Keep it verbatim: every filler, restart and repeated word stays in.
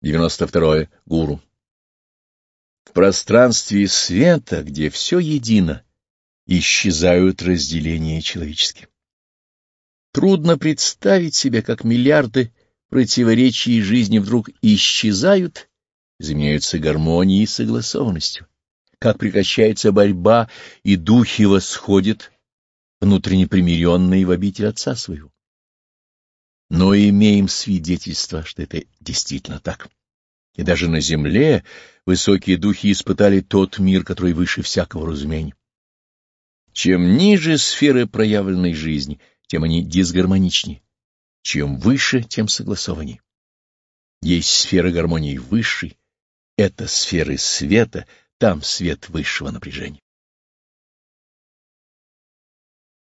девяносто второе. Гуру. В пространстве света, где все едино, исчезают разделения человеческие. Трудно представить себе, как миллиарды противоречий жизни вдруг исчезают, заменяются гармонией и согласованностью, как прекращается борьба, и духи восходят, внутренне примиренные в обитель Отца Своего. Но имеем свидетельство, что это действительно так. И даже на земле высокие духи испытали тот мир, который выше всякого разумения. Чем ниже сферы проявленной жизни, тем они дисгармоничнее. Чем выше, тем согласованнее. Есть сферы гармонии высшей, это сферы света, там свет высшего напряжения.